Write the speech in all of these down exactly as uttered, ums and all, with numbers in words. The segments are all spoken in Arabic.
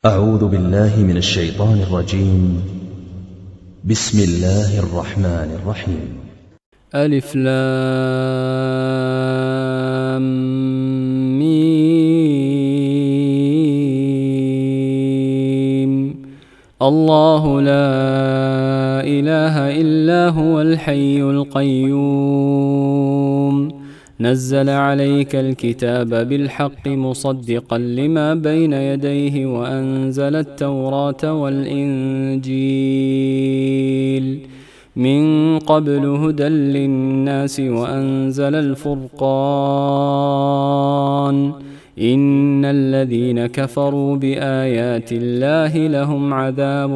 أعوذ بالله من الشيطان الرجيم. بسم الله الرحمن الرحيم. ألف لام ميم. الله لا إله إلا هو الحي القيوم، نزل عليك الكتاب بالحق مصدقا لما بين يديه وأنزل التوراة والإنجيل من قبل هدى للناس وأنزل الفرقان. إن الذين كفروا بآيات الله لهم عذاب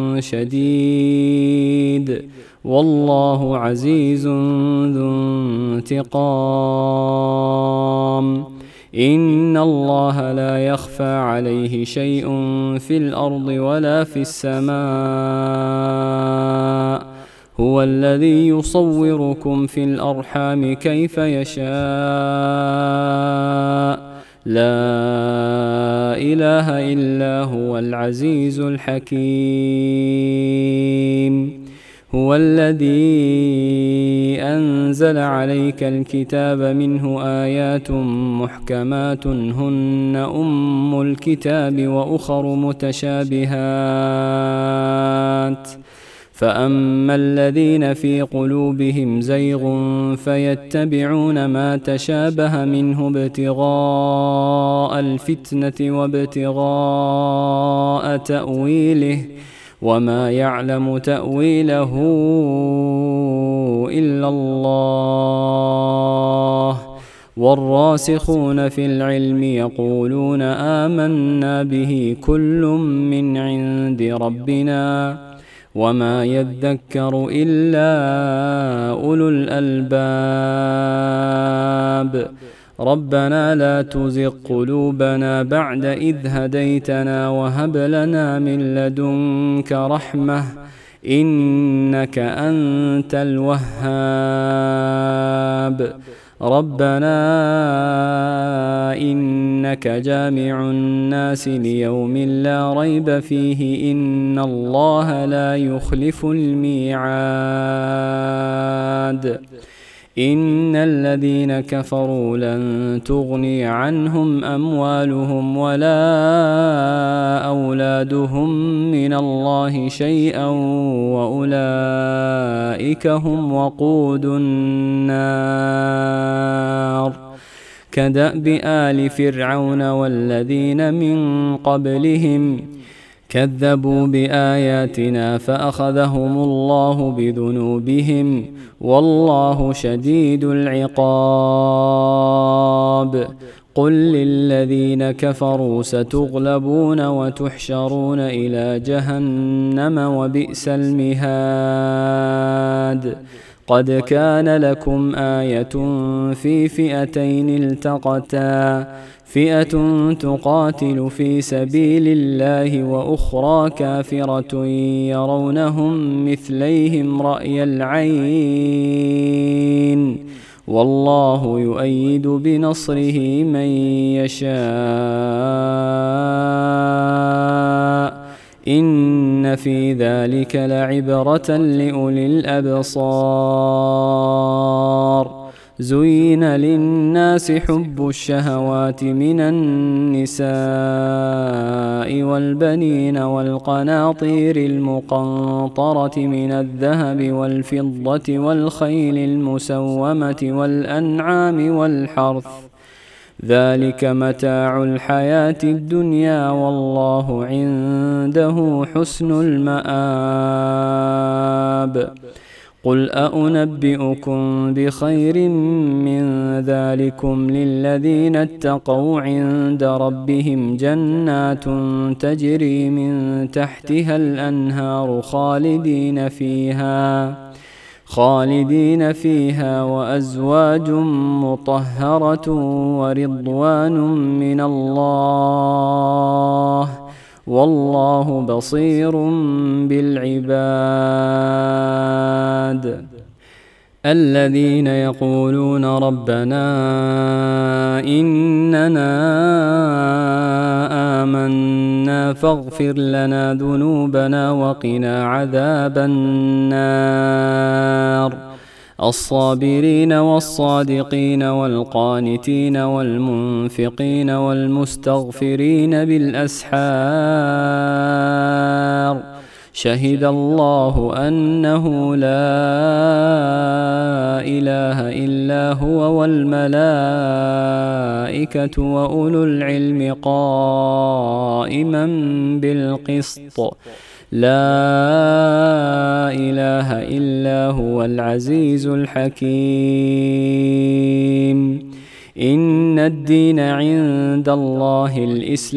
شديد، والله عزيز ذو انتقام. إن الله لا يخفى عليه شيء في الأرض ولا في السماء، هو الذي يصوركم في الأرحام كيف يشاء، لا إله إلا هو العزيز الحكيم. هو الذي أنزل عليك الكتاب منه آيات محكمات هن أم الكتاب وأخر متشابهات، فأما الذين في قلوبهم زيغ فيتبعون ما تشابه منه ابتغاء الفتنة وابتغاء تأويله، وما يعلم تأويله إلا الله، والراسخون في العلم يقولون آمنا به كل من عند ربنا، وما يذكر إلا أولو الألباب. ربنا لا تزغ قلوبنا بعد إذ هديتنا وهب لنا من لدنك رحمة إنك أنت الوهاب. ربنا إنك جامع الناس ليوم لا ريب فيه إن الله لا يخلف الميعاد. إن الذين كفروا لن تغني عنهم أموالهم ولا أولادهم من الله شيئا وأولئك هم وقود النار. كدأب آل فرعون والذين من قبلهم كذبوا بآياتنا فأخذهم الله بذنوبهم، والله شديد العقاب. قل للذين كفروا ستغلبون وتحشرون إلى جهنم وبئس المهاد. قد كان لكم آية في فئتين التقتا، فئة تقاتل في سبيل الله وأخرى كافرة يرونهم مثليهم رأي العين، والله يؤيد بنصره من يشاء. إن في ذلك لعبرة لأولي الأبصار. زين للناس حب الشهوات من النساء والبنين والقناطير المقنطرة من الذهب والفضة والخيل المسومة والأنعام والحرث، ذلك متاع الحياة الدنيا، والله عنده حسن المآب. قل أأنبئكم بخير من ذلكم للذين اتقوا عند ربهم جنات تجري من تحتها الأنهار خالدين فيها خالدين فيها وأزواج مطهرة ورضوان من الله، والله بصير بالعباد. الذين يقولون ربنا إننا آمنا فاغفر لنا ذنوبنا وقنا عذاب النار الصابرين والصادقين والقانتين والمنفقين والمستغفرين بالأسحار شهد الله أنه لا إله إلا هو والملائكة وأولو العلم قائما بالقسط لا إله إلا هو العزيز الحكيم إن الدين عند الله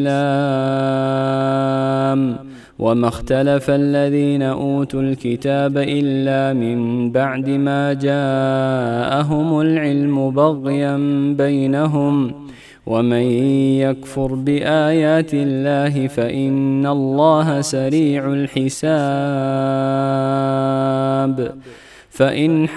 الإسلام وما اختلف الذين أوتوا الكتاب إلا من بعد ما جاءهم العلم بغيا بينهم ومن يكفر بآيات الله فإن الله سريع الحساب فإن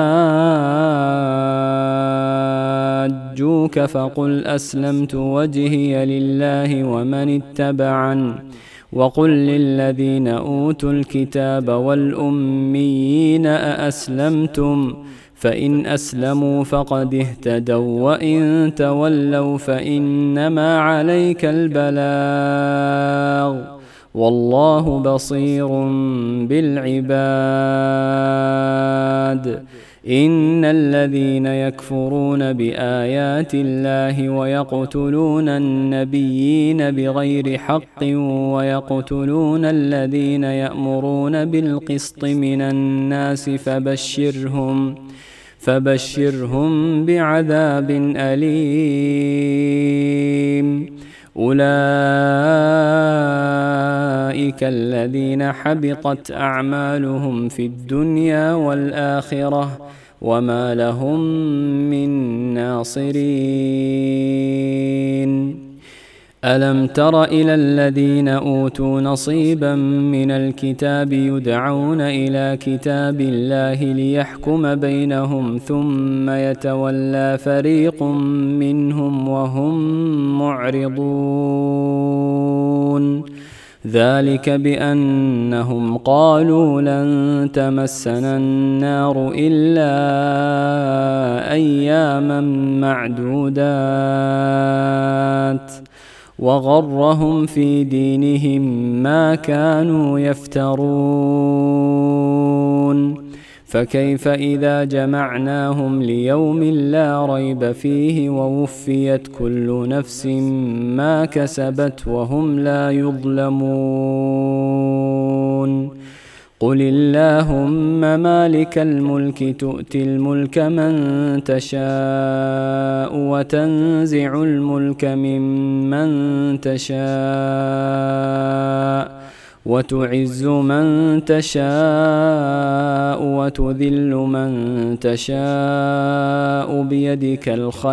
حاجوك فقل أسلمت وجهي لله ومن اتبعن وقل للذين أوتوا الكتاب والأميين أأسلمتم فإن أسلموا فقد اهتدوا وإن تولوا فإنما عليك البلاغ والله بصير بالعباد إن الذين يكفرون بآيات الله ويقتلون النبيين بغير حق ويقتلون الذين يأمرون بالقسط من الناس فبشرهم فبشرهم بعذاب أليم أولئك الذين حبطت أعمالهم في الدنيا والآخرة وما لهم من ناصرين ألم تر إلى الذين أوتوا نصيبا من الكتاب يدعون إلى كتاب الله ليحكم بينهم ثم يتولى فريق منهم وهم معرضون ذلك بأنهم قالوا لن تمسنا النار إلا أياما معدودات وغرهم في دينهم ما كانوا يفترون فكيف إذا جمعناهم ليوم لا ريب فيه ووفيت كل نفس ما كسبت وهم لا يظلمون قل اللهم مالك الملك تؤتي الملك من تشاء وتنزع الملك ممن تشاء وتعز من تشاء وتذل من تشاء بيدك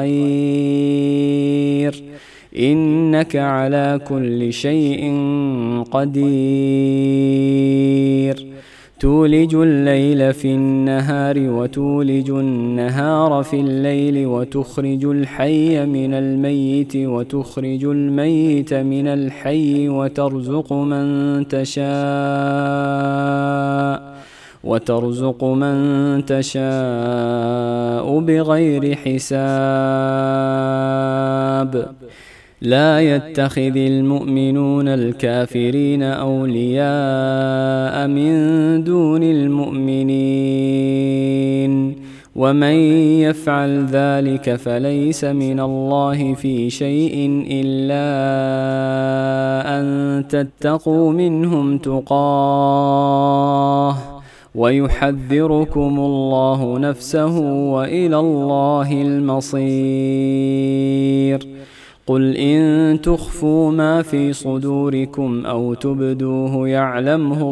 الخير إنك على كل شيء قدير تولج الليل في النهار وتولج النهار في الليل وتخرج الحي من الميت وتخرج الميت من الحي وترزق من تشاء وترزق من تشاء بغير حساب لا يتخذ المؤمنون الكافرين أولياء من دون المؤمنين ومن يفعل ذلك فليس من الله في شيء إلا أن تتقوا منهم تقاه ويحذركم الله نفسه وإلى الله المصير قل إن تخفوا ما في صدوركم أو تبدوه يعلمه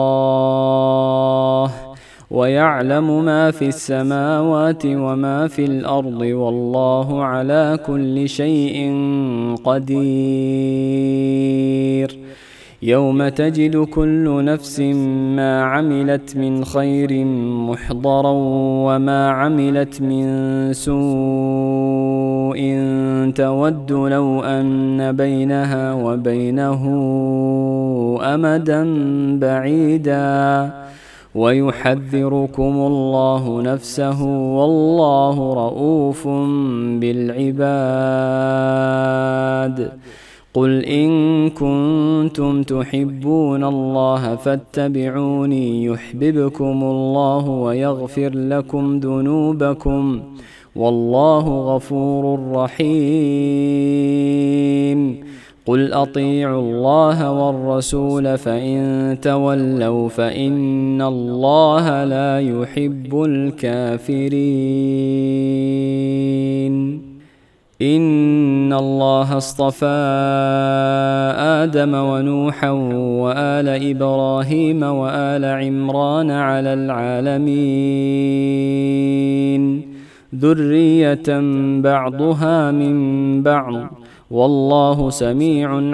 الله ويعلم ما في السماوات وما في الأرض والله على كل شيء قدير يوم تجد كل نفس ما عملت من خير محضرا وما عملت من سوء تود لو أن بينها وبينه أمدا بعيدا ويحذركم الله نفسه والله رؤوف بالعباد. قل إن كنتم تحبون الله فاتبعوني يحببكم الله ويغفر لكم ذنوبكم والله غفور رحيم. قل أطيعوا الله والرسول فإن تولوا فإن الله لا يحب الكافرين. إن الله اصطفى آدم ونوحا وآل إبراهيم وآل عمران على العالمين ذرية بعضها من بعض والله سميع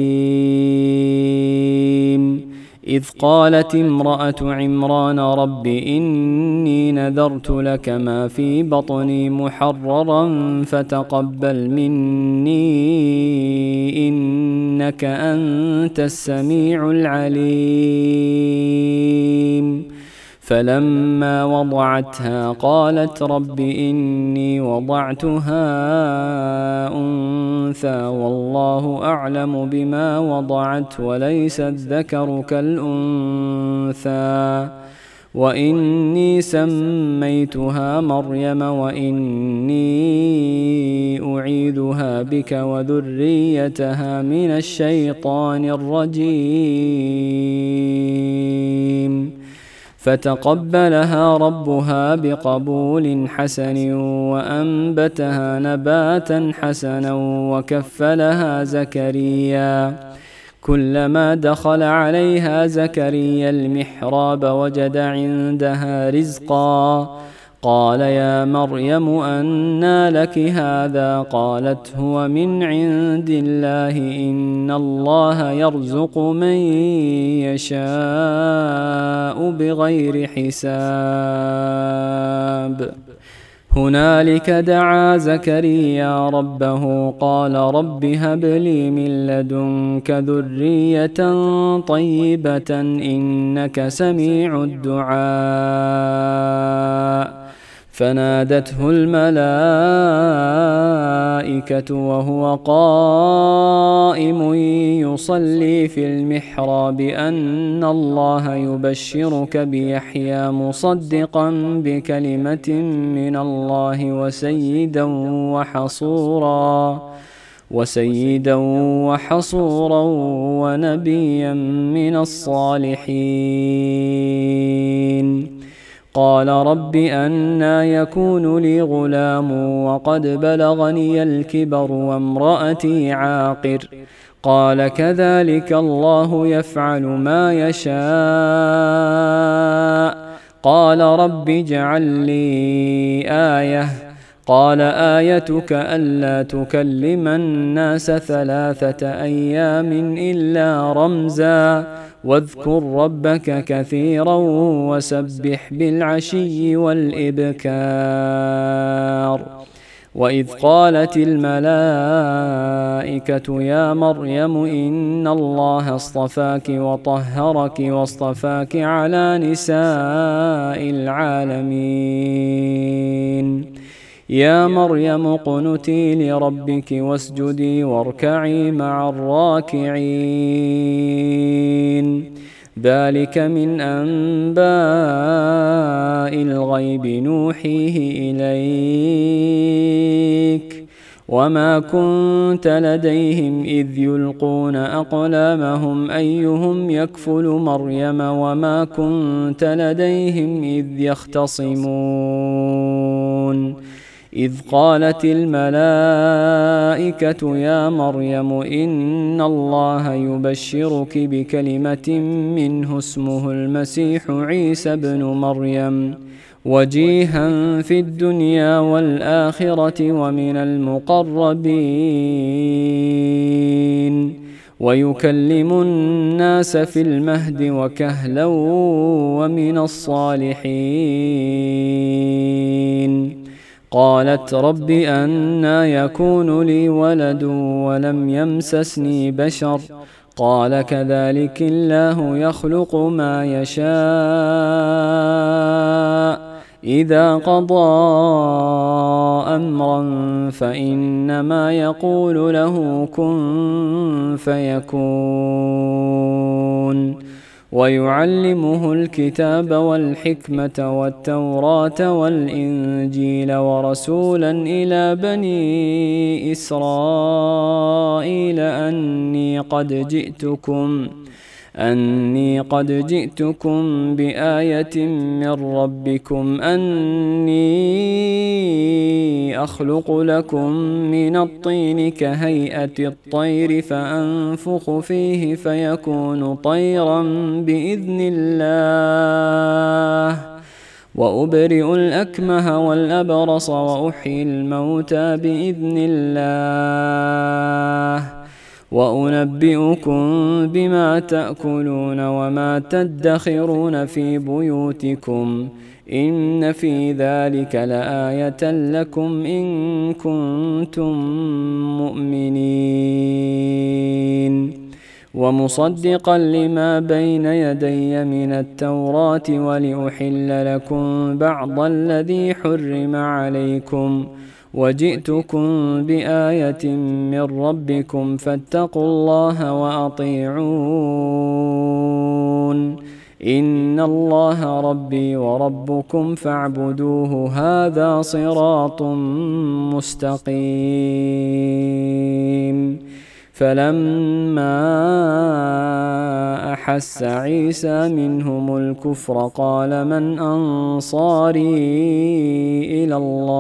عليم. إذ قالت امرأة عمران رب إني نذرت لك ما في بطني محررا فتقبل مني إنك أنت السميع العليم. فلما وضعتها قالت رب إني وضعتها أنثى والله أعلم بما وضعت وليس الذكر كالأنثى وإني سميتها مريم وإني أعيذها بك وذريتها من الشيطان الرجيم. فتقبلها ربها بقبول حسن وأنبتها نباتا حسنا وكفلها زكريا. كلما دخل عليها زكريا المحراب وجد عندها رزقا قال يا مريم أنى لك هذا قالت هو من عند الله إن الله يرزق من يشاء بغير حساب. هنالك دعا زكريا ربه قال رب هب لي من لدنك ذرية طيبة إنك سميع الدعاء. فنادته الملائكة وهو قائم يصلي في المحراب أن الله يبشرك بيحيى مصدقا بكلمة من الله وسيدا وحصورا وسيدا وحصورا ونبيا من الصالحين. قال رب أنى يكون لي غلام وقد بلغني الكبر وامرأتي عاقر قال كذلك الله يفعل ما يشاء. قال رب اجعل لي آية قال آيتك ألا تكلم الناس ثلاثة أيام إلا رمزا واذكر ربك كثيرا وسبح بالعشي والإبكار. وإذ قالت الملائكة يا مريم إن الله اصطفاك وطهرك واصطفاك على نساء العالمين. يا مريم اقنتي لربك واسجدي واركعي مع الراكعين. ذلك من أنباء الغيب نوحيه إليك وما كنت لديهم إذ يلقون أقلامهم أيهم يكفل مريم وما كنت لديهم إذ يختصمون. إذ قالت الملائكة يا مريم إن الله يبشرك بكلمة منه اسمه المسيح عيسى ابن مريم وجيها في الدنيا والآخرة ومن المقربين ويكلم الناس في المهد وكهلا ومن الصالحين. قالت رب أنى يكون لي ولد ولم يمسسني بشر قال كذلك الله يخلق ما يشاء إذا قضى أمرا فإنما يقول له كن فيكون. ويعلمه الكتاب والحكمة والتوراة والإنجيل ورسولا إلى بني إسرائيل أني قد جئتكم أني قد جئتكم بآية من ربكم أني أخلق لكم من الطين كهيئة الطير فأنفخ فيه فيكون طيرا بإذن الله وأبرئ الأكمه والأبرص وأحيي الموتى بإذن الله وأنبئكم بما تأكلون وما تدخرون في بيوتكم إن في ذلك لآية لكم إن كنتم مؤمنين. ومصدقا لما بين يدي من التوراة ولأحل لكم بعض الذي حرم عليكم وجئتكم بآية من ربكم فاتقوا الله وأطيعون إن الله ربي وربكم فاعبدوه هذا صراط مستقيم. فلما أحس عيسى منهم الكفر قال من أنصاري إلى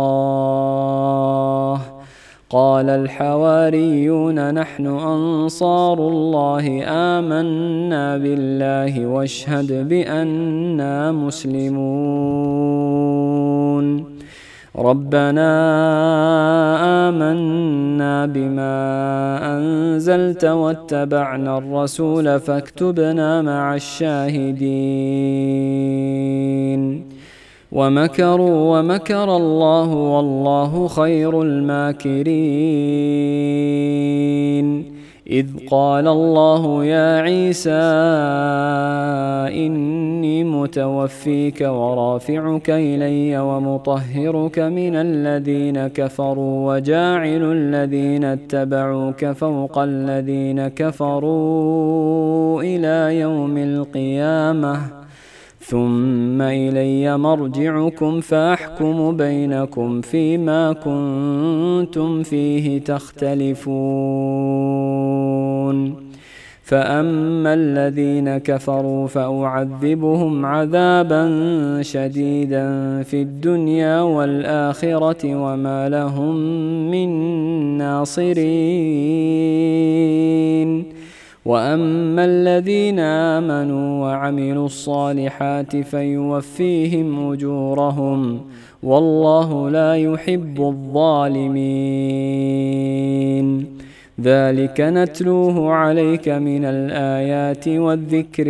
الله قال الحواريون نحن أنصار الله آمنا بالله واشهد بأننا مسلمون. ربنا آمنا بما أنزلت واتبعنا الرسول فاكتبنا مع الشاهدين. ومكروا ومكر الله والله خير الماكرين. إذ قال الله يا عيسى إني متوفيك ورافعك إلي ومطهرك من الذين كفروا وجاعل الذين اتبعوك فوق الذين كفروا إلى يوم القيامة ثم إلي مرجعكم فأحكم بينكم فيما كنتم فيه تختلفون. فأما الذين كفروا فأعذبهم عذابا شديدا في الدنيا والآخرة وما لهم من ناصرين. وأما الذين آمنوا وعملوا الصالحات فيوفيهم أجورهم والله لا يحب الظالمين. ذلك نتلوه عليك من الآيات والذكر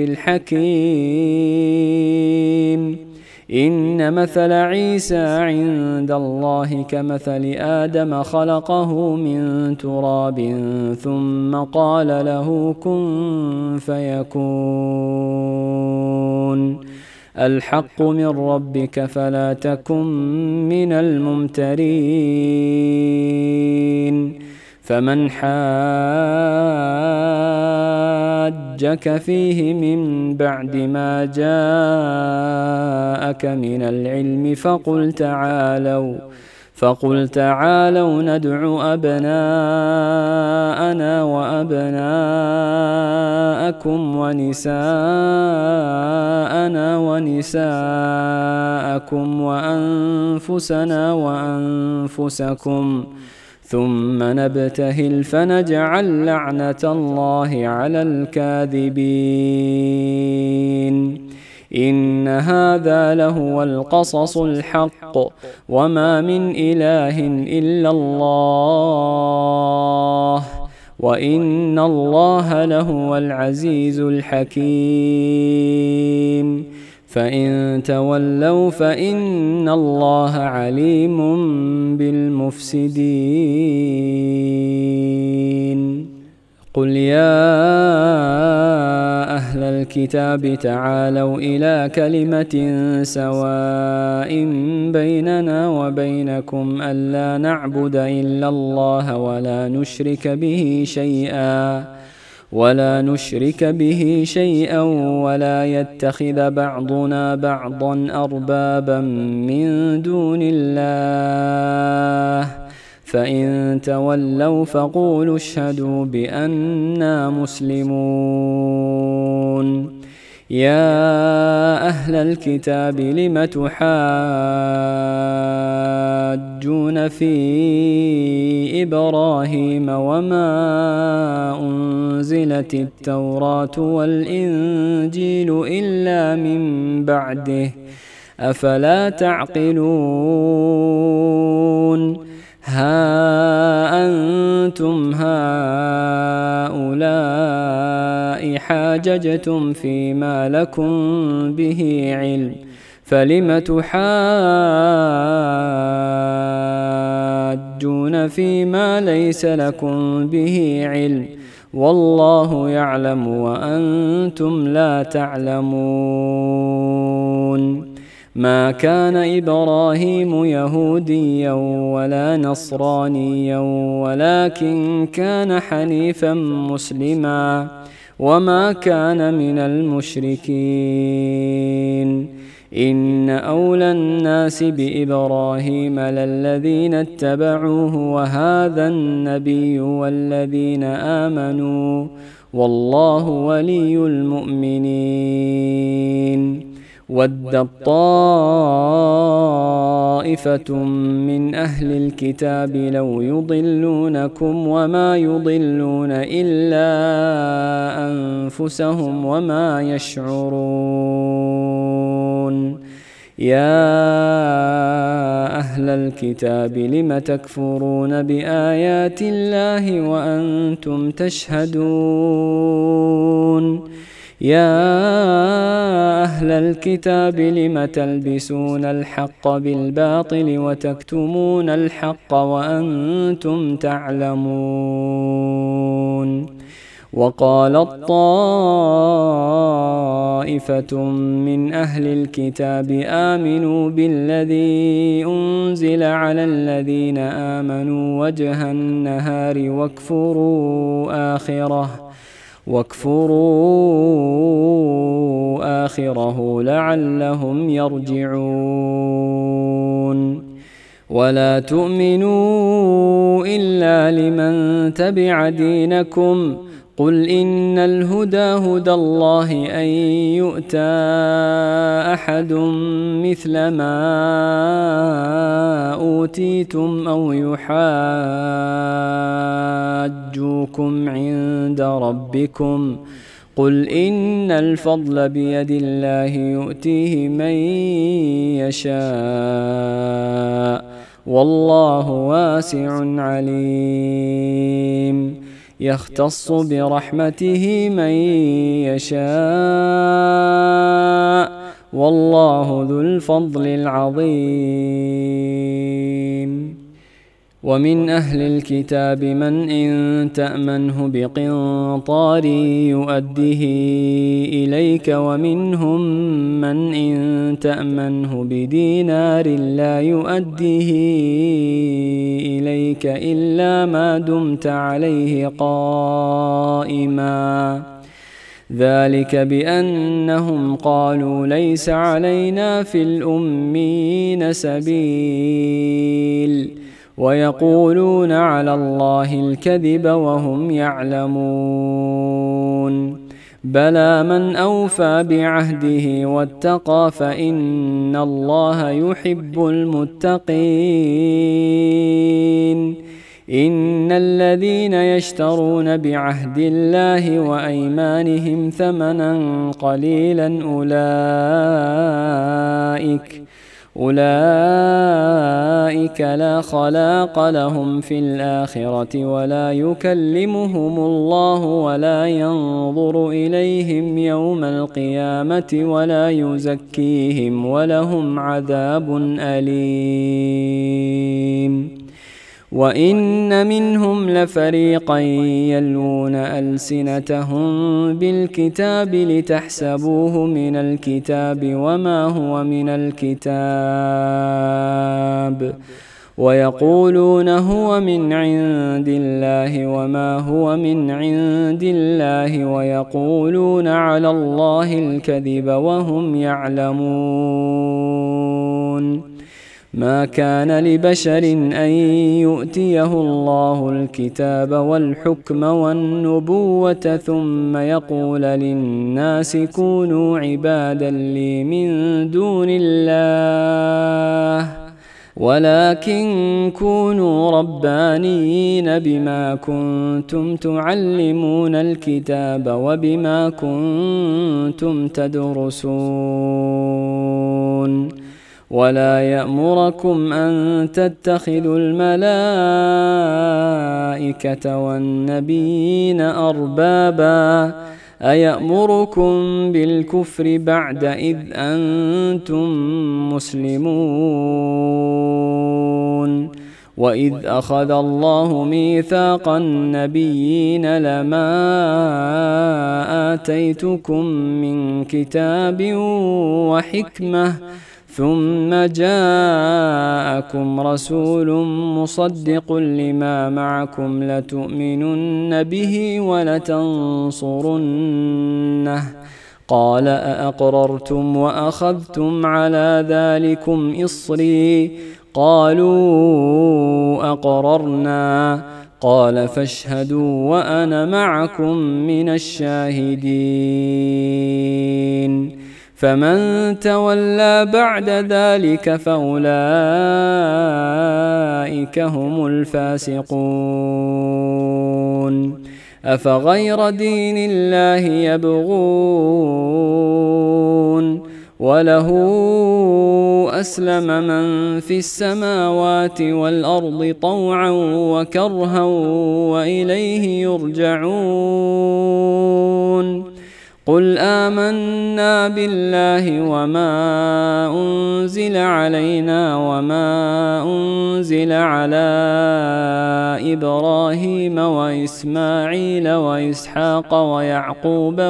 الحكيم. إن مثل عيسى عند الله كمثل آدم خلقه من تراب ثم قال له كن فيكون. الحق من ربك فلا تكن من الممترين. فمن حاجك فيه من بعد ما جاءك من العلم فقل تعالوا فقل تعالوا ندع أبناءنا وأبناءكم ونساءنا ونساءكم وأنفسنا وأنفسكم ثم نبتهل فنجعل لعنة الله على الكاذبين. إن هذا لهو القصص الحق وما من إله إلا الله وإن الله لهو العزيز الحكيم. فإن تولوا فإن الله عليم بالمفسدين. قل يا أهل الكتاب تعالوا إلى كلمة سواء بيننا وبينكم ألا نعبد إلا الله ولا نشرك به شيئا ولا نشرك به شيئا ولا يتخذ بعضنا بعضا أربابا من دون الله فإن تولوا فقولوا اشهدوا بأننا مسلمون. يا أهل الكتاب لم تحاجون في إبراهيم وما أنزلت التوراة والإنجيل إلا من بعده أفلا تعقلون. ها أنتم هؤلاء حاججتم فيما لكم به علم فلم تحاجون فيما ليس لكم به علم والله يعلم وأنتم لا تعلمون. ما كان إبراهيم يهوديا ولا نصرانيا ولكن كان حنيفا مسلما وما كان من المشركين. إن أولى الناس بإبراهيم للذين اتبعوه وهذا النبي والذين آمنوا والله ولي المؤمنين. ودت طائفة من أهل الكتاب لو يضلونكم وما يضلون إلا أنفسهم وما يشعرون. يا أهل الكتاب لم تكفرون بآيات الله وأنتم تشهدون. يا أهل الكتاب لم تلبسون الحق بالباطل وتكتمون الحق وأنتم تعلمون. وقالت طائفة من أهل الكتاب آمنوا بالذي أنزل على الذين آمنوا وجه النهار واكفروا آخره واكفروا آخره لعلهم يرجعون. ولا تؤمنوا إلا لمن تبع دينكم قل إن الهدى هدى الله أن يؤتى أحد مثل ما أوتيتم أو يحاجوكم عند ربكم قل إن الفضل بيد الله يؤتيه من يشاء والله واسع عليم. يختص برحمته من يشاء والله ذو الفضل العظيم. ومن أهل الكتاب من إن تأمنه بقنطار يؤده إليك ومنهم من إن تأمنه بدينار لا يؤده إليك إلا ما دمت عليه قائما ذلك بأنهم قالوا ليس علينا في الأمين سبيل ويقولون على الله الكذب وهم يعلمون. بلى من أوفى بعهده واتقى فإن الله يحب المتقين. إن الذين يشترون بعهد الله وأيمانهم ثمنا قليلا أولئك أولئك لا خلاق لهم في الآخرة ولا يكلمهم الله ولا ينظر إليهم يوم القيامة ولا يزكيهم ولهم عذاب أليم. وإن منهم لفريقا يلوون ألسنتهم بالكتاب لتحسبوه من الكتاب وما هو من الكتاب ويقولون هو من عند الله وما هو من عند الله ويقولون على الله الكذب وهم يعلمون. ما كان لبشر أن يؤتيه الله الكتاب والحكم والنبوة ثم يقول للناس كونوا عبادا لي من دون الله ولكن كونوا ربانيين بما كنتم تعلمون الكتاب وبما كنتم تدرسون. ولا يأمركم أن تتخذوا الملائكة والنبيين أربابا أيأمركم بالكفر بعد إذ أنتم مسلمون. وإذ أخذ الله ميثاق النبيين لما آتيتكم من كتاب وحكمة ثم جاءكم رسول مصدق لما معكم لتؤمنن به ولتنصرنه قال أأقررتم وأخذتم على ذلكم إصري قالوا أقررنا قال فاشهدوا وأنا معكم من الشاهدين. فمن تولى بعد ذلك فأولئك هم الفاسقون. أفغير دين الله يبغون وله أسلم من في السماوات والأرض طوعا وكرها وإليه يرجعون. قل آمنا بالله وما أنزل علينا وما أنزل على إبراهيم وإسماعيل وإسحاق ويعقوب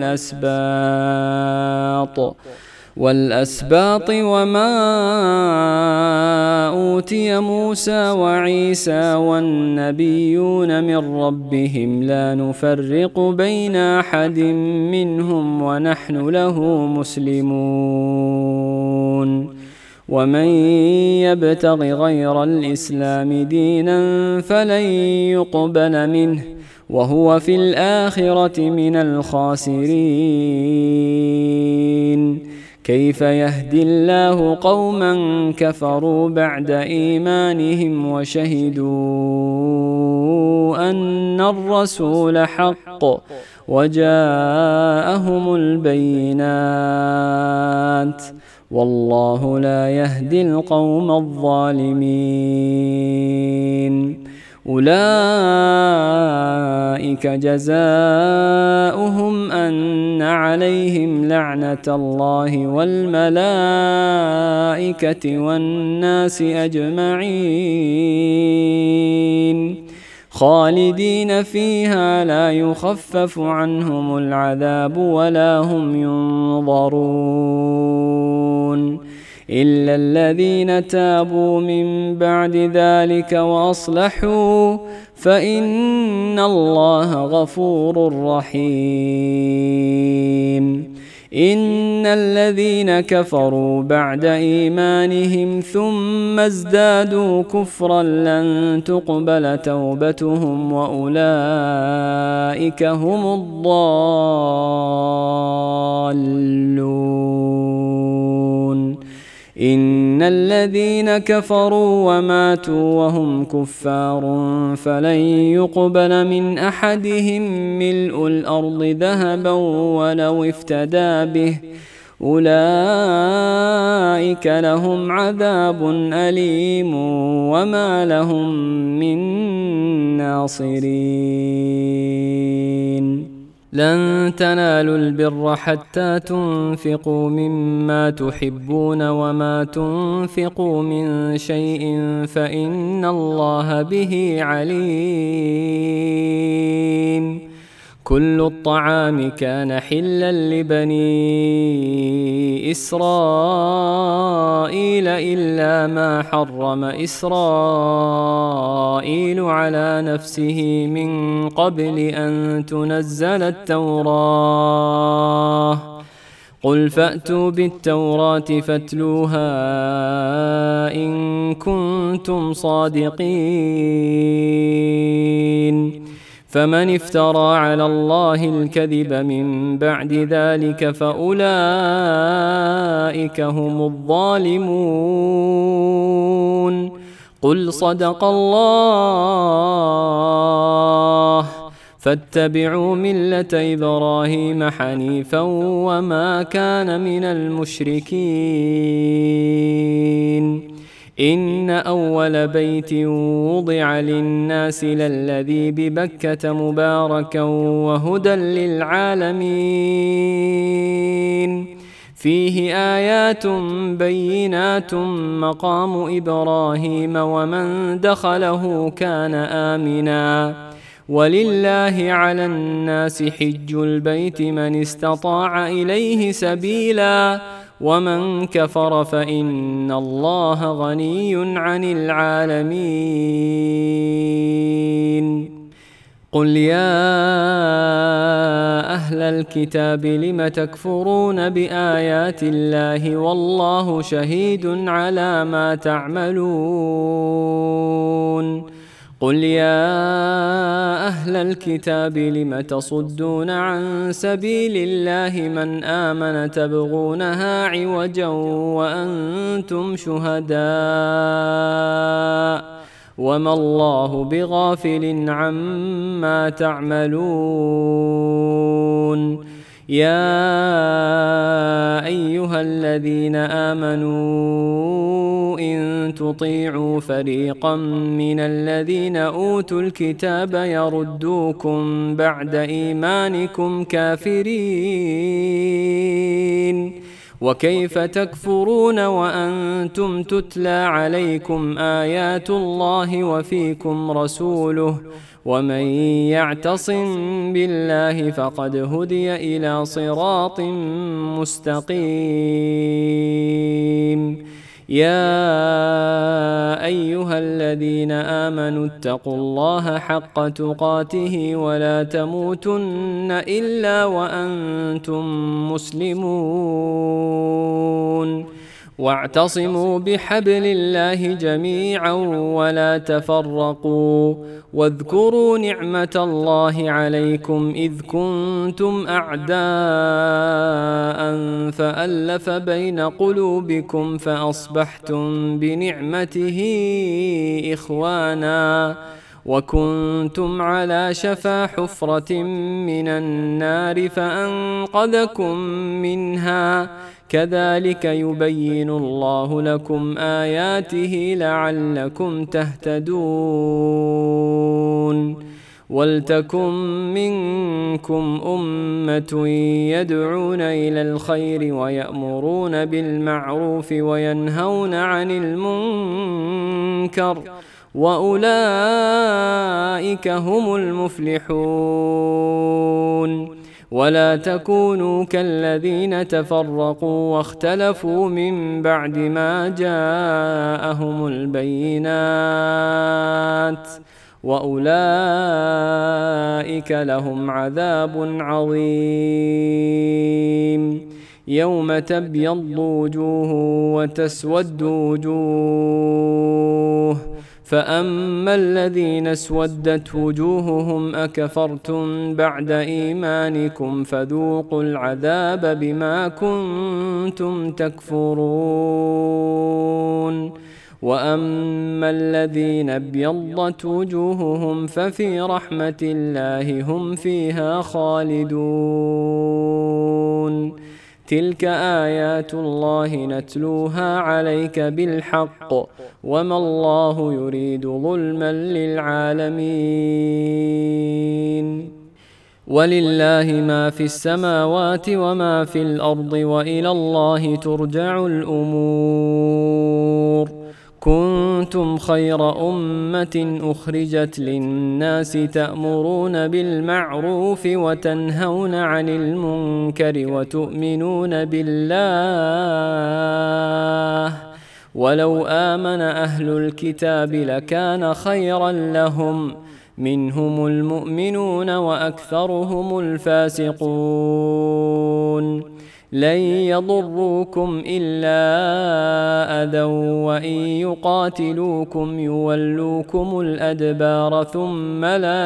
والأسباط والأسباط وما أوتي موسى وعيسى والنبيون من ربهم لا نفرق بين أحد منهم ونحن له مسلمون. ومن يبتغ غير الإسلام دينا فلن يقبل منه وهو في الآخرة من الخاسرين. كيف يهدي الله قوما كفروا بعد إيمانهم وشهدوا أن الرسول حق وجاءهم البينات والله لا يهدي القوم الظالمين. أولئك جزاؤهم أن عليهم لعنة الله والملائكة والناس أجمعين خالدين فيها لا يخفف عنهم العذاب ولا هم ينظرون إلا الذين تابوا من بعد ذلك وأصلحوا فإن الله غفور رحيم. إن الذين كفروا بعد إيمانهم ثم ازدادوا كفرا لن تقبل توبتهم وأولئك هم الضالون. إن الذين كفروا وماتوا وهم كفار فلن يقبل من أحدهم ملء الأرض ذهبا ولو افتدى به أولئك لهم عذاب أليم وما لهم من ناصرين. لن تنالوا البر حتى تنفقوا مما تحبون وما تنفقوا من شيء فإن الله به عليم. كل الطعام كان حلا لبني إسرائيل إلا ما حرم إسرائيل على نفسه من قبل أن تنزل التوراة. قل فأتوا بالتوراة فاتلوها إن كنتم صادقين. فمن افترى على الله الكذب من بعد ذلك فأولئك هم الظالمون. قل صدق الله فاتبعوا ملة إبراهيم حنيفا وما كان من المشركين. إن أول بيت وضع للناس للذي ببكة مباركا وهدى للعالمين. فيه آيات بينات مقام إبراهيم ومن دخله كان آمنا. ولله على الناس حج البيت من استطاع إليه سبيلا ومن كفر فإن الله غني عن العالمين. قل يا أهل الكتاب لم تكفرون بآيات الله والله شهيد على ما تعملون. قل يا أهل الكتاب لم تصدون عن سبيل الله من آمن تبغونها عوجا وأنتم شهداء وما الله بغافل عما تعملون. يا أيها الذين آمنوا إن تطيعوا فريقا من الذين أوتوا الكتاب يردوكم بعد إيمانكم كافرين. وكيف تكفرون وأنتم تتلى عليكم آيات الله وفيكم رسوله ومن يعتصم بالله فقد هدي إلى صراط مستقيم. يا أيها الذين آمنوا اتقوا الله حق تقاته ولا تموتن إلا وأنتم مسلمون. واعتصموا بحبل الله جميعا ولا تفرقوا. واذكروا نعمة الله عليكم إذ كنتم أعداء فألف بين قلوبكم فأصبحتم بنعمته إخوانا وكنتم على شفا حفرة من النار فأنقذكم منها. كذلك يبين الله لكم آياته لعلكم تهتدون. ولتكن منكم أمة يدعون إلى الخير ويأمرون بالمعروف وينهون عن المنكر وأولئك هم المفلحون. ولا تكونوا كالذين تفرقوا واختلفوا من بعد ما جاءهم البينات وأولئك لهم عذاب عظيم. يوم تبيض وجوه وتسود وجوه فأما الذين اسودت وجوههم أكفرتم بعد إيمانكم فذوقوا العذاب بما كنتم تكفرون. وأما الذين ابيضت وجوههم ففي رحمة الله هم فيها خالدون. تلك آيات الله نتلوها عليك بالحق وما الله يريد ظلما للعالمين. ولله ما في السماوات وما في الأرض وإلى الله ترجع الأمور. كنتم خير أمة أخرجت للناس تأمرون بالمعروف وتنهون عن المنكر وتؤمنون بالله ولو آمن أهل الكتاب لكان خيرا لهم منهم المؤمنون وأكثرهم الفاسقون. لن يضروكم إلا أذى وإن يقاتلوكم يولوكم الأدبار ثم لا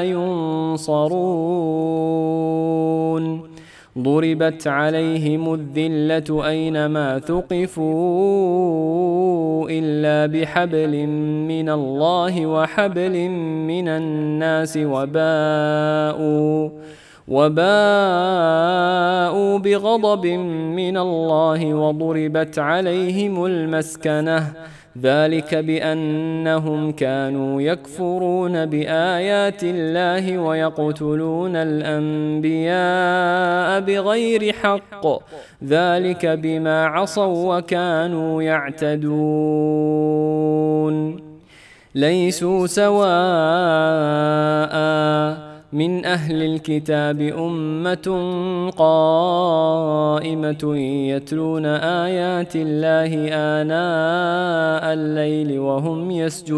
ينصرون. ضربت عليهم الذلة أينما ثقفوا إلا بحبل من الله وحبل من الناس وباءوا وباءوا بغضب من الله وضربت عليهم المسكنة ذلك بأنهم كانوا يكفرون بآيات الله ويقتلون الأنبياء بغير حق ذلك بما عصوا وكانوا يعتدون. ليسوا سواء من أهل الكتاب أمة قائمة يتلون آيات الله آناء الليل وهم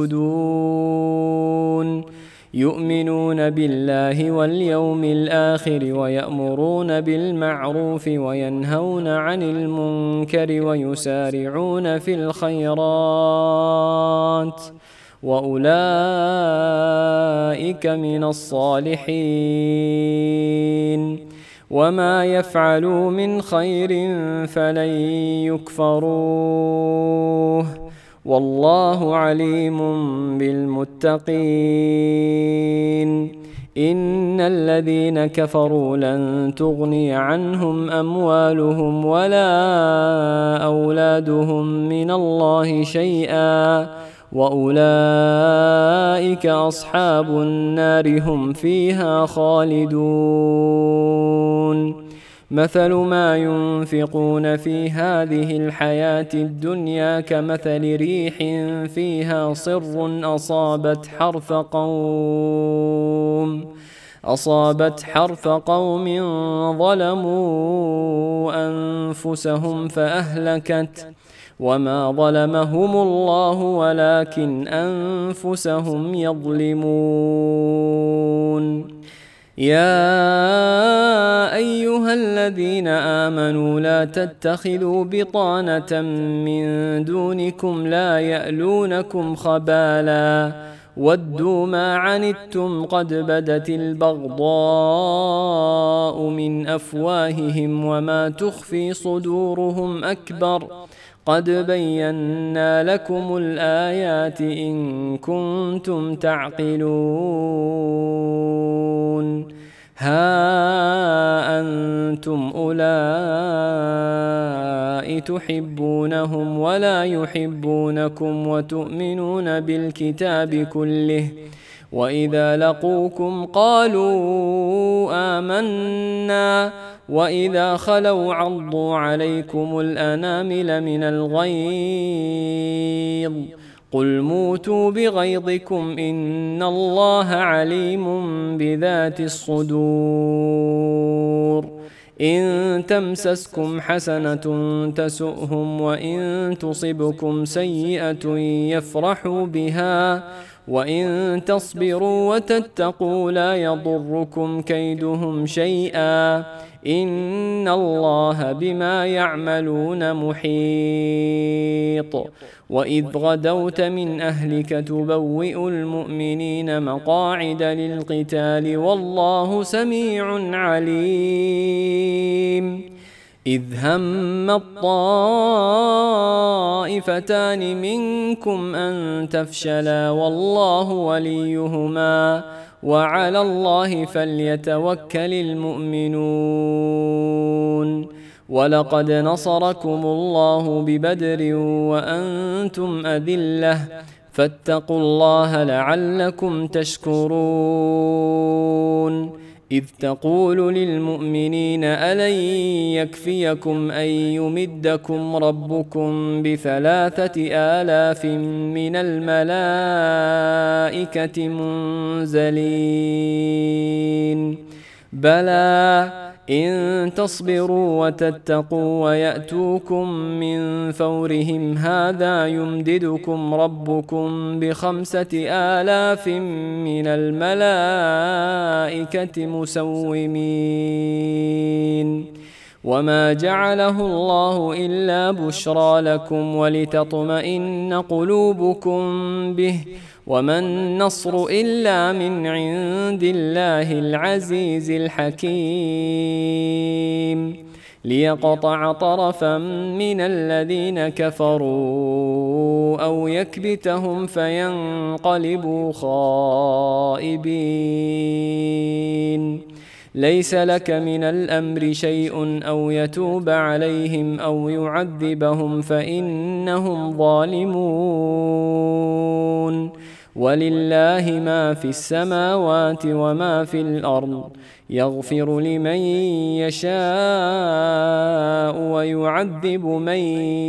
يسجدون يؤمنون بالله واليوم الآخر ويأمرون بالمعروف وينهون عن المنكر ويسارعون في الخيرات وأولئك من الصالحين. وما يفعلوا من خير فلن يكفروه والله عليم بالمتقين. إن الذين كفروا لن تغني عنهم أموالهم ولا أولادهم من الله شيئا وأولئك أصحاب النار هم فيها خالدون. مثل ما ينفقون في هذه الحياة الدنيا كمثل ريح فيها صر أصابت حرث قوم أصابت حرث قوم ظلموا أنفسهم فأهلكت وما ظلمهم الله ولكن أنفسهم يظلمون. يا أيها الذين آمنوا لا تتخذوا بطانة من دونكم لا يألونكم خبالا ودوا ما عنتم قد بدت البغضاء من أفواههم وما تخفي صدورهم أكبر قد بينا لكم الآيات إن كنتم تعقلون. ها أنتم أولئك تحبونهم ولا يحبونكم وتؤمنون بالكتاب كله وإذا لقوكم قالوا آمنا وإذا خلوا عضوا عليكم الأنامل من الغيظ قل موتوا بغيظكم إن الله عليم بذات الصدور. إن تمسسكم حسنة تسؤهم وإن تصبكم سيئة يفرحوا بها وإن تصبروا وتتقوا لا يضركم كيدهم شيئا إن الله بما يعملون محيط. وإذ غدوت من أهلك تبوئ المؤمنين مقاعد للقتال والله سميع عليم. إذ هم الطائفتان منكم أن تفشلا والله وليهما وعلى الله فليتوكل المؤمنون. ولقد نصركم الله ببدر وأنتم أذلة فاتقوا الله لعلكم تشكرون إذ تقول للمؤمنين ألن يكفيكم أن يمدكم ربكم بثلاثة آلاف من الملائكة منزلين بلى إن تصبروا وتتقوا ويأتوكم من فورهم هذا يمددكم ربكم بخمسة آلاف من الملائكة مسومين وما جعله الله إلا بشرى لكم ولتطمئن قلوبكم به وما النصر إلا من عند الله العزيز الحكيم ليقطع طرفا من الذين كفروا أو يكبتهم فينقلبوا خائبين ليس لك من الأمر شيء أو يتوب عليهم أو يعذبهم فإنهم ظالمون ولله ما في السماوات وما في الأرض يغفر لمن يشاء ويعذب من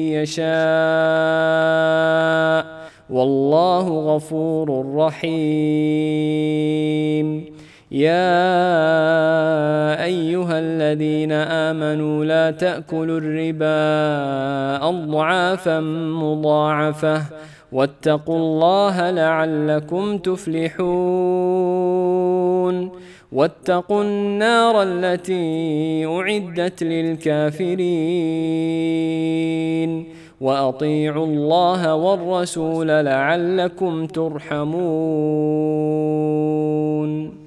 يشاء والله غفور رحيم يا أيها الذين آمنوا لا تأكلوا الربا أضعافا مضاعفة واتقوا الله لعلكم تفلحون واتقوا النار التي أعدت للكافرين وأطيعوا الله والرسول لعلكم ترحمون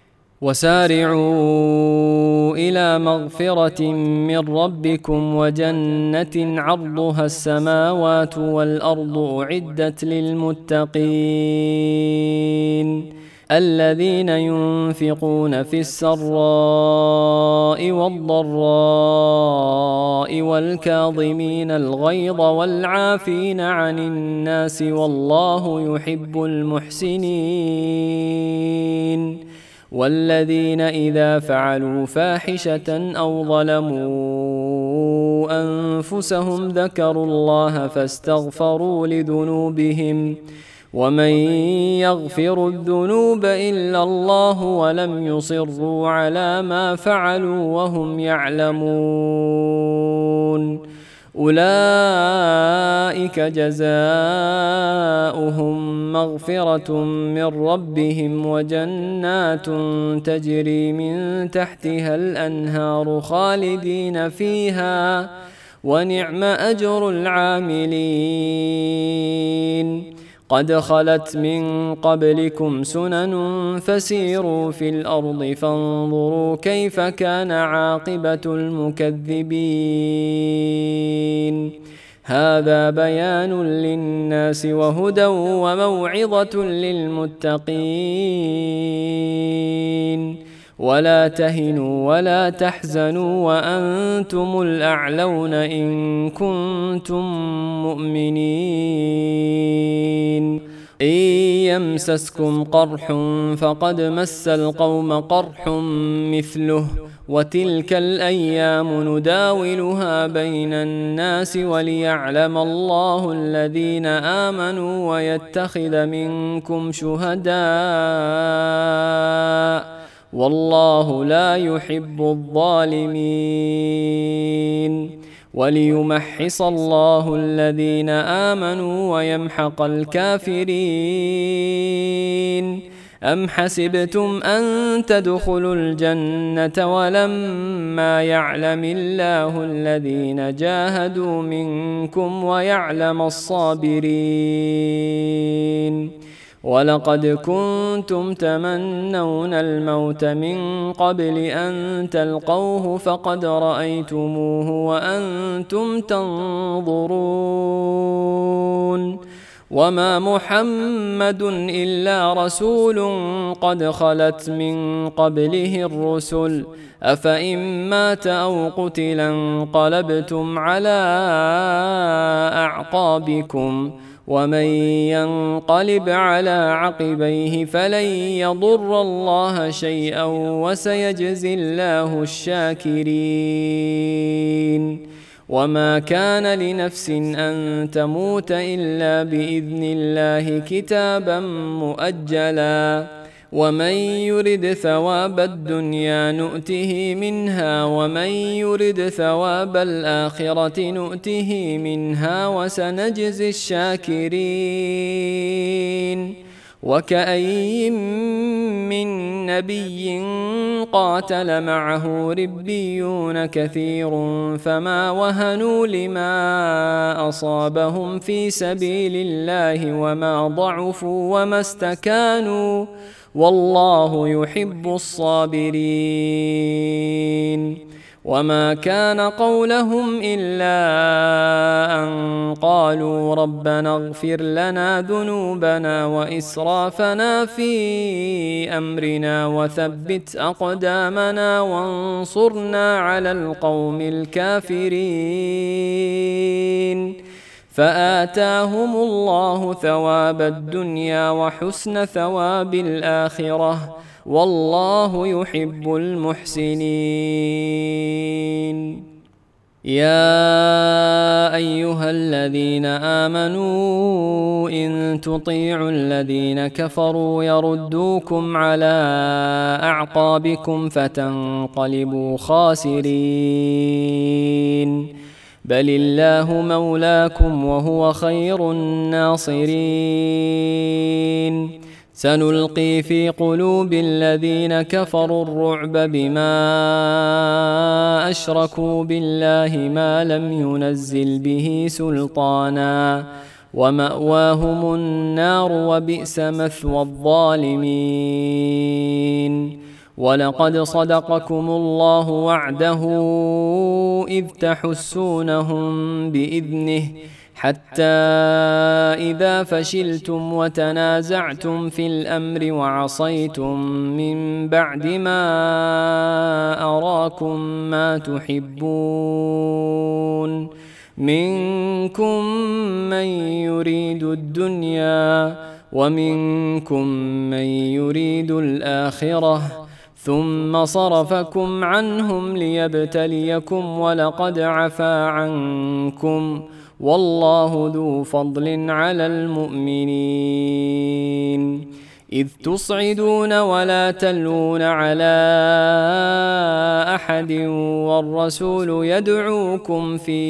وسارعوا إلى مغفرة من ربكم وجنة عرضها السماوات والأرض أعدت للمتقين الذين ينفقون في السراء والضراء والكاظمين الغيظ والعافين عن الناس والله يحب المحسنين والذين إذا فعلوا فاحشة أو ظلموا أنفسهم ذكروا الله فاستغفروا لذنوبهم ومن يغفر الذنوب إلا الله ولم يصروا على ما فعلوا وهم يعلمون أولئك جزاؤهم مغفرة من ربهم وجنات تجري من تحتها الأنهار خالدين فيها ونعم أجر العاملين قد خلت من قبلكم سنن فسيروا في الأرض فانظروا كيف كان عاقبة المكذبين هذا بيان للناس وهدى وموعظة للمتقين ولا تهنوا ولا تحزنوا وأنتم الأعلون إن كنتم مؤمنين إن يمسسكم قرح فقد مس القوم قرح مثله وتلك الأيام نداولها بين الناس وليعلم الله الذين آمنوا ويتخذ منكم شهداء والله لا يحب الظالمين وليمحص الله الذين آمنوا ويمحق الكافرين أم حسبتم أن تدخلوا الجنة ولما يعلم الله الذين جاهدوا منكم ويعلم الصابرين ولقد كنتم تمنون الموت من قبل أن تلقوه فقد رأيتموه وأنتم تنظرون وما محمد إلا رسول قد خلت من قبله الرسل أفإن مات أو قتل انقلبتم على أعقابكم ومن ينقلب على عقبيه فلن يضر الله شيئا وسيجزي الله الشاكرين. وما كان لنفس أن تموت إلا بإذن الله كتابا مؤجلا ومن يرد ثواب الدنيا نؤته منها ومن يرد ثواب الآخرة نؤته منها وسنجزي الشاكرين. وكأين من نبي قاتل معه ربيون كثير فما وهنوا لما أصابهم في سبيل الله وما ضعفوا وما استكانوا والله يحب الصابرين. وما كان قولهم إلا أن قالوا ربنا اغفر لنا ذنوبنا وإسرافنا في أمرنا وثبت أقدامنا وانصرنا على القوم الكافرين. فآتاهم الله ثواب الدنيا وحسن ثواب الآخرة والله يحب المحسنين. يا أيها الذين آمنوا إن تطيعوا الذين كفروا يردوكم على أعقابكم فتنقلبوا خاسرين. بل الله مولاكم وهو خير الناصرين. سنلقي في قلوب الذين كفروا الرعب بما أشركوا بالله ما لم ينزل به سلطانا ومأواهم النار وبئس مثوى الظالمين. ولقد صدقكم الله وعده إذ تحسونهم بإذنه حتى إذا فشلتم وتنازعتم في الأمر وعصيتم من بعد ما أراكم ما تحبون منكم من يريد الدنيا ومنكم من يريد الآخرة ثم صرفكم عنهم ليبتليكم ولقد عفا عنكم والله ذو فضل على المؤمنين. إذ تصعدون ولا تلون على أحد والرسول يدعوكم في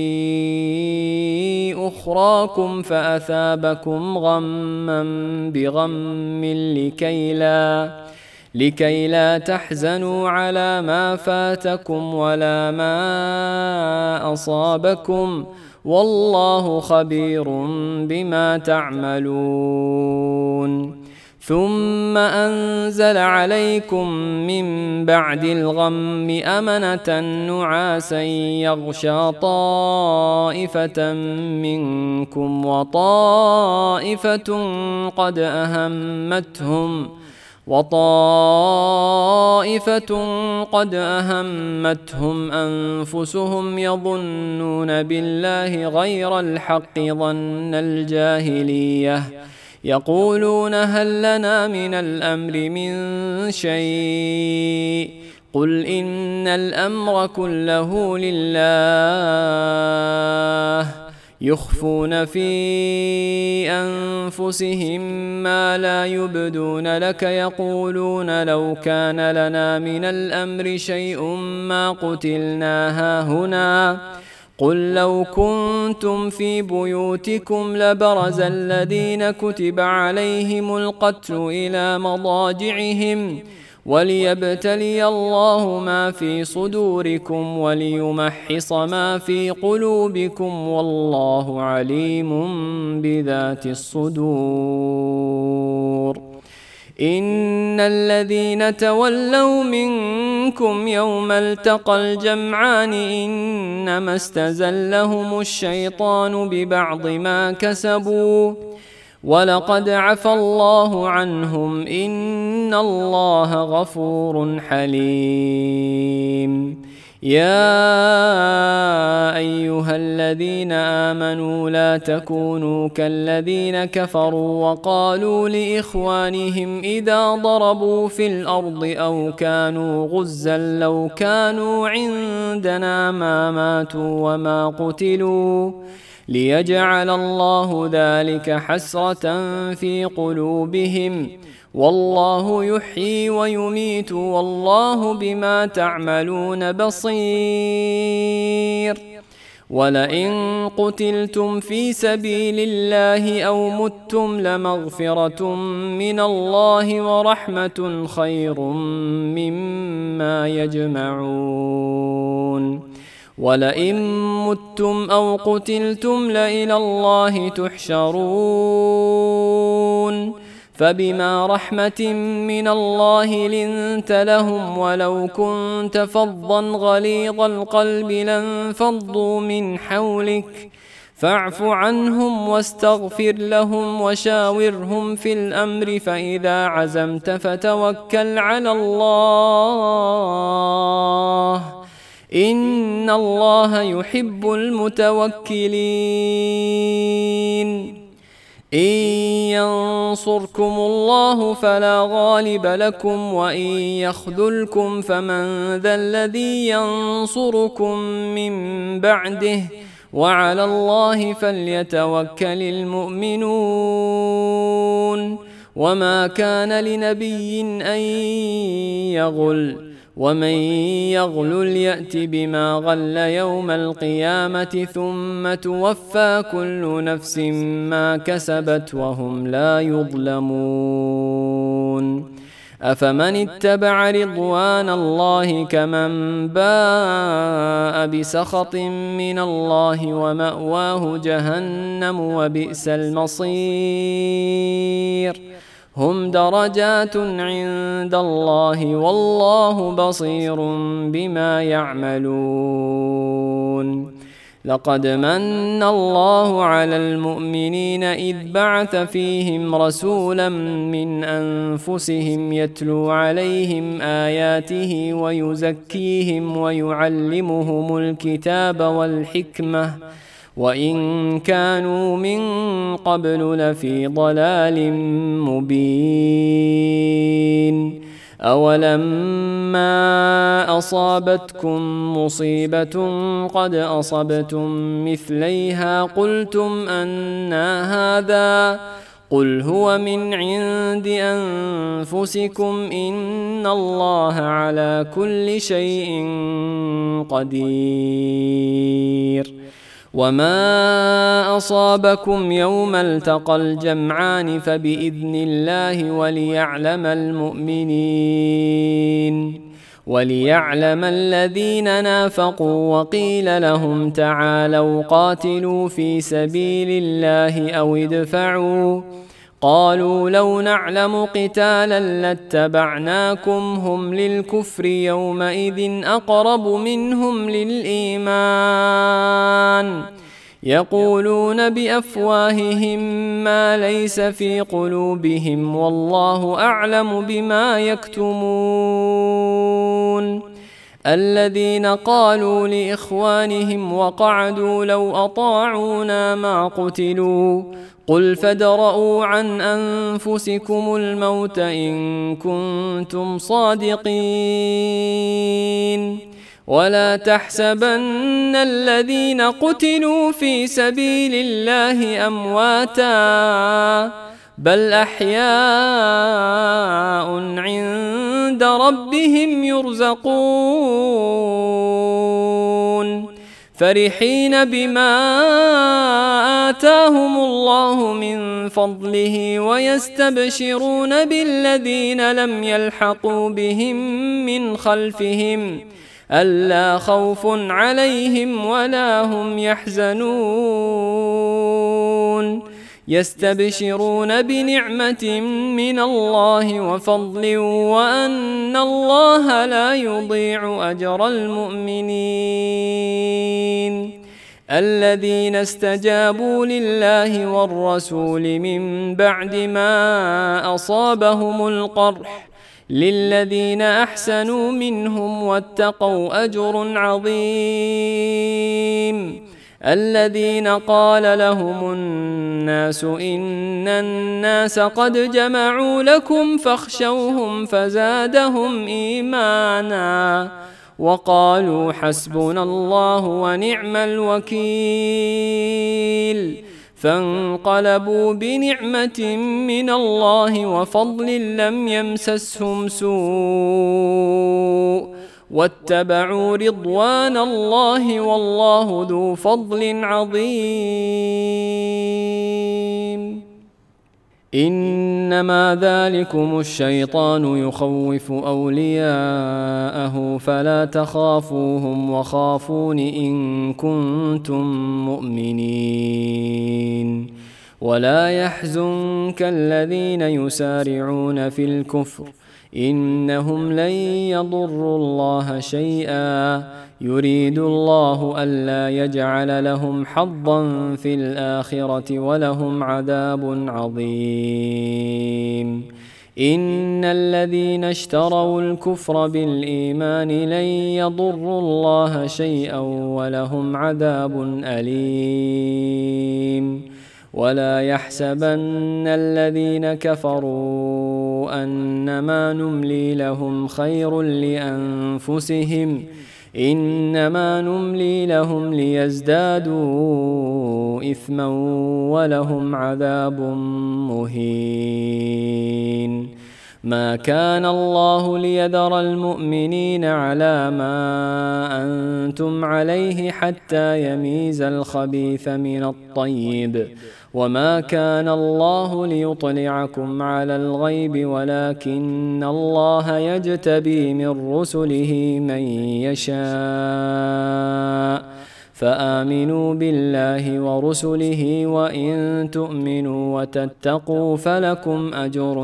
أخراكم فأثابكم غما بغم لكي لا لكي لا تحزنوا على ما فاتكم ولا ما أصابكم والله خبير بما تعملون. ثم أنزل عليكم من بعد الغم أمنة نعاسا يغشى طائفة منكم وطائفة قد أهمتهم وطائفة قد أهمتهم أنفسهم يظنون بالله غير الحق ظن الجاهلية يقولون هل لنا من الأمر من شيء قل إن الأمر كله لله يخفون في أنفسهم ما لا يبدون لك يقولون لو كان لنا من الأمر شيء ما قتلنا هاهنا قل لو كنتم في بيوتكم لبرز الذين كتب عليهم القتل إلى مضاجعهم وليبتلي الله ما في صدوركم وليمحص ما في قلوبكم والله عليم بذات الصدور. إن الذين تولوا منكم يوم التقى الجمعان إنما استزلهم الشيطان ببعض ما كسبوا ولقد عفا الله عنهم إن الله غفور حليم. يا أيها الذين آمنوا لا تكونوا كالذين كفروا وقالوا لإخوانهم إذا ضربوا في الأرض أو كانوا غزا لو كانوا عندنا ما ماتوا وما قتلوا ليجعل الله ذلك حسرة في قلوبهم والله يحيي ويميت والله بما تعملون بصير. ولئن قتلتم في سبيل الله أو متم لمغفرة من الله ورحمة خير مما يجمعون. ولئن متم أو قتلتم لإلى الله تحشرون. فبما رحمة من الله لنت لهم ولو كنت فظا غليظ القلب لانفضوا من حولك فاعف عنهم واستغفر لهم وشاورهم في الأمر فإذا عزمت فتوكل على الله إن الله يحب المتوكلين. إن ينصركم الله فلا غالب لكم وإن يخذلكم فمن ذا الذي ينصركم من بعده وعلى الله فليتوكل المؤمنون. وما كان لنبي أن يغل ومن يغلل يأت بما غل يوم القيامة ثم توفى كل نفس ما كسبت وهم لا يظلمون. أفمن اتبع رضوان الله كمن باء بسخط من الله ومأواه جهنم وبئس المصير. هم درجات عند الله والله بصير بما يعملون. لقد من الله على المؤمنين إذ بعث فيهم رسولا من أنفسهم يتلو عليهم آياته ويزكيهم ويعلمهم الكتاب والحكمة وإن كانوا من قبل لفي ضلال مبين. أولما أصابتكم مصيبة قد أصبتم مثليها قلتم أنى هذا قل هو من عند أنفسكم إن الله على كل شيء قدير. وما أصابكم يوم التقى الجمعان فبإذن الله وليعلم المؤمنين وليعلم الذين نافقوا وقيل لهم تعالوا قاتلوا في سبيل الله أو ادفعوا قالوا لو نعلم قتالا لاتبعناكم هم للكفر يومئذ أقرب منهم للإيمان يقولون بأفواههم ما ليس في قلوبهم والله أعلم بما يكتمون. الذين قالوا لإخوانهم وقعدوا لو أطاعونا ما قتلوا قل فادرءوا عن أنفسكم الموت إن كنتم صادقين ولا تحسبن الذين قتلوا في سبيل الله أمواتا بل أحياء عند ربهم يرزقون فرحين بما آتاهم الله من فضله ويستبشرون بالذين لم يلحقوا بهم من خلفهم ألا خوف عليهم ولا هم يحزنون يستبشرون بنعمة من الله وفضل وأن الله لا يضيع أجر المؤمنين. الذين استجابوا لله والرسول من بعد ما أصابهم القرح للذين أحسنوا منهم واتقوا أجر عظيم. الذين قال لهم الناس إن الناس قد جمعوا لكم فاخشوهم فزادهم إيمانا وقالوا حسبنا الله ونعم الوكيل. فانقلبوا بنعمة من الله وفضل لم يمسسهم سوء واتبعوا رضوان الله والله ذو فضل عظيم. إنما ذلكم الشيطان يخوف أولياءه فلا تخافوهم وخافون إن كنتم مؤمنين. ولا يحزنك الذين يسارعون في الكفر إنهم لن يضروا الله شيئا يريد الله ألا يجعل لهم حظا في الآخرة ولهم عذاب عظيم. إن الذين اشتروا الكفر بالإيمان لن يضروا الله شيئا ولهم عذاب أليم. ولا يحسبن الذين كفروا أنما نملي لهم خير لأنفسهم إنما نملي لهم ليزدادوا إثما ولهم عذاب مهين. ما كان الله ليذر المؤمنين على ما أنتم عليه حتى يميز الخبيث من الطيب وما كان الله ليطلعكم على الغيب ولكن الله يجتبي من رسله من يشاء فآمنوا بالله ورسله وإن تؤمنوا وتتقوا فلكم أجر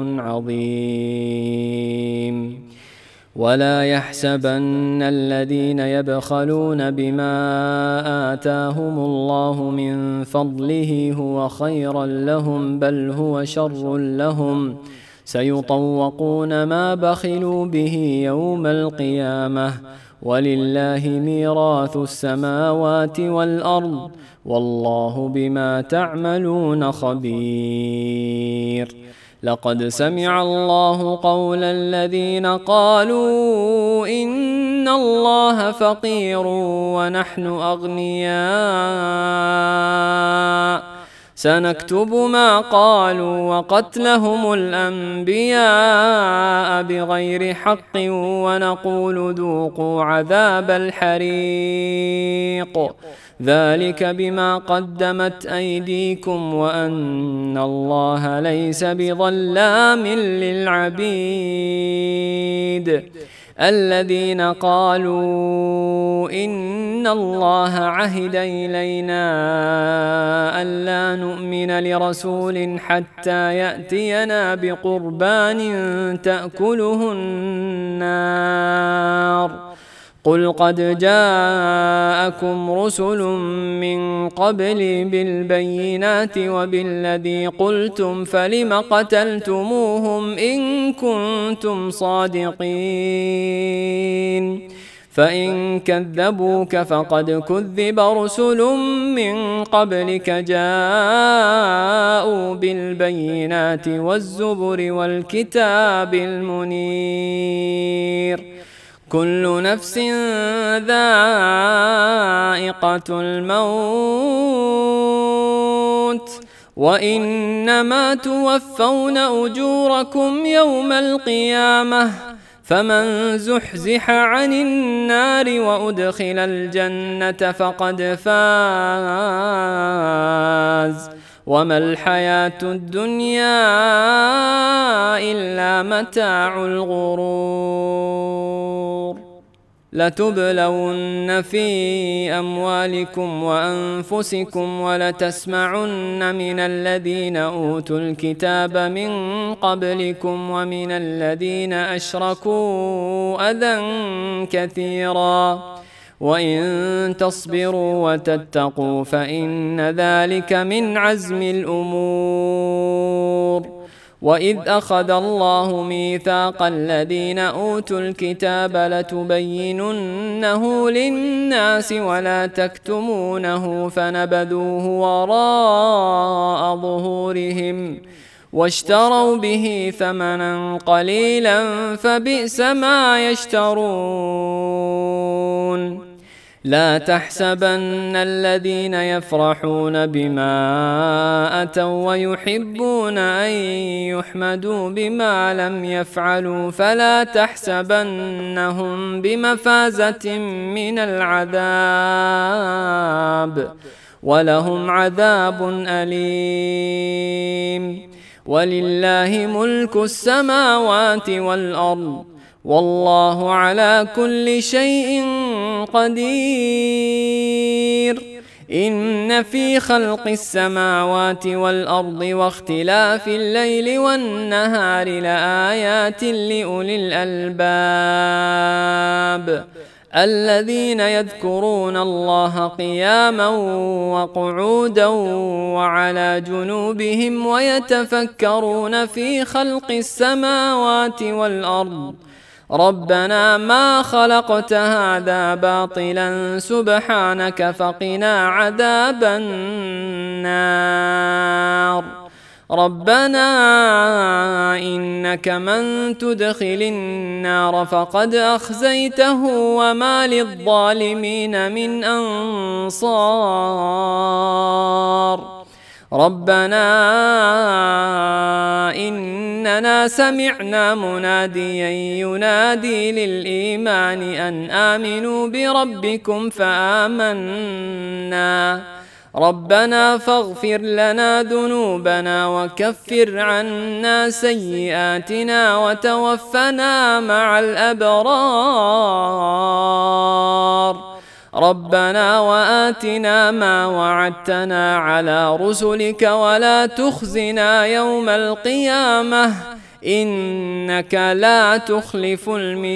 عظيم. ولا يحسبن الذين يبخلون بما آتاهم الله من فضله هو خيرا لهم بل هو شر لهم سيطوقون ما بخلوا به يوم القيامة ولله ميراث السماوات والأرض والله بما تعملون خبير. لقد سمع الله قول الذين قالوا إن الله فقير ونحن أغنياء سنكتب ما قالوا وقتلهم الأنبياء بغير حق ونقول ذوقوا عذاب الحريق ذلك بما قدمت أيديكم وأن الله ليس بظلام للعبيد. الذين قالوا إن الله عهد إلينا ألا نؤمن لرسول حتى يأتينا بقربان تأكله النار قل قد جاءكم رسل من قبلي بالبينات وبالذي قلتم فلم قتلتموهم إن كنتم صادقين فإن كذبوك فقد كذب رسل من قبلك جاءوا بالبينات والزبر والكتاب المنير كل نفس ذائقة الموت وإنما توفون أجوركم يوم القيامة فمن زحزح عن النار وأدخل الجنة فقد فاز وما الحياة الدنيا إلا متاع الغرور. لتبلون في أموالكم وأنفسكم ولتسمعن من الذين أوتوا الكتاب من قبلكم ومن الذين أشركوا أذى كثيرا وإن تصبروا وتتقوا فإن ذلك من عزم الأمور. وإذ أخذ الله ميثاق الذين أوتوا الكتاب لتبيننه للناس ولا تكتمونه فنبذوه وراء ظهورهم واشتروا به ثمنا قليلا فبئس ما يشترون. لا تحسبن الذين يفرحون بما أتوا ويحبون أن يحمدوا بما لم يفعلوا فلا تحسبنهم بمفازة من العذاب ولهم عذاب أليم. ولله ملك السماوات والأرض والله على كل شيء قدير. إن في خلق السماوات والأرض واختلاف الليل والنهار لآيات لأولي الألباب الذين يذكرون الله قياما وقعودا وعلى جنوبهم ويتفكرون في خلق السماوات والأرض ربنا ما خلقت هذا باطلا سبحانك فقنا عذاب النار. ربنا إنك من تدخل النار فقد أخزيته وما للظالمين من أنصار. ربنا إننا سمعنا مناديا ينادي للإيمان أن آمنوا بربكم فآمنا. ربنا فاغفر لنا ذنوبنا وكفر عنا سيئاتنا وتوفنا مع الأبرار. ربنا وآتنا ما وعدتنا على رسلك ولا تخزنا يوم القيامة إنك لا تخلف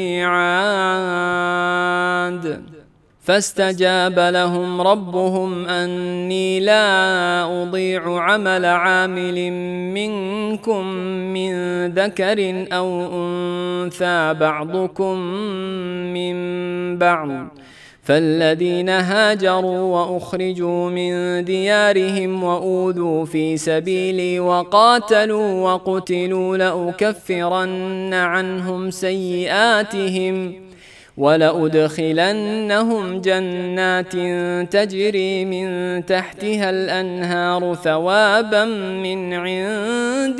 الميعاد. فاستجاب لهم ربهم أني لا أضيع عمل عامل منكم من ذكر أو أنثى بعضكم من بعض فالذين هاجروا وأخرجوا من ديارهم وأوذوا في سبيلي وقاتلوا وقتلوا لأكفرن عنهم سيئاتهم ولأدخلنهم جنات تجري من تحتها الأنهار ثوابا من عند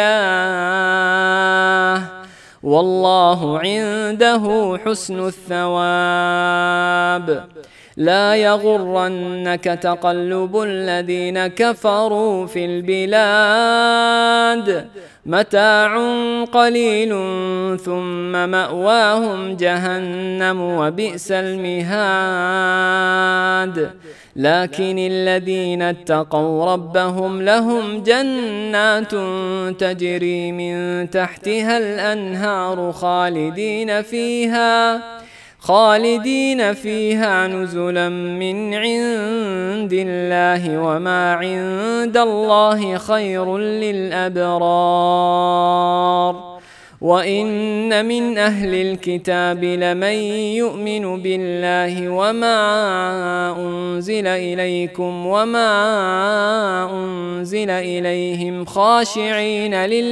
الله والله عنده حسن الثواب. لا يغرنك تقلب الذين كفروا في البلاد متاع قليل ثم مأواهم جهنم وبئس المهاد. لكن الذين اتقوا ربهم لهم جنات تجري من تحتها الأنهار خالدين فيها خالدين فيها نزلا من عند الله وما عند الله خير للأبرار. وإن من أهل الكتاب لمن يؤمن بالله وما أنزل إليكم وما أنزل إليهم خاشعين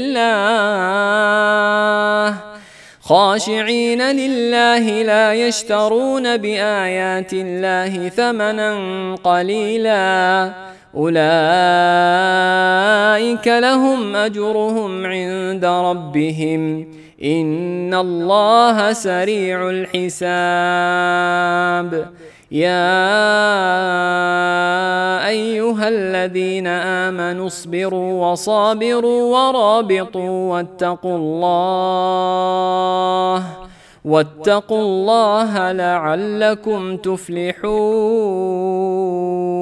لله خاشعين لله لا يشترون بآيات الله ثمنا قليلا أولئك لهم أجرهم عند ربهم إن الله سريع الحساب. يا أيها الذين آمنوا اصبروا وصابروا ورابطوا واتقوا الله واتقوا الله لعلكم تفلحون.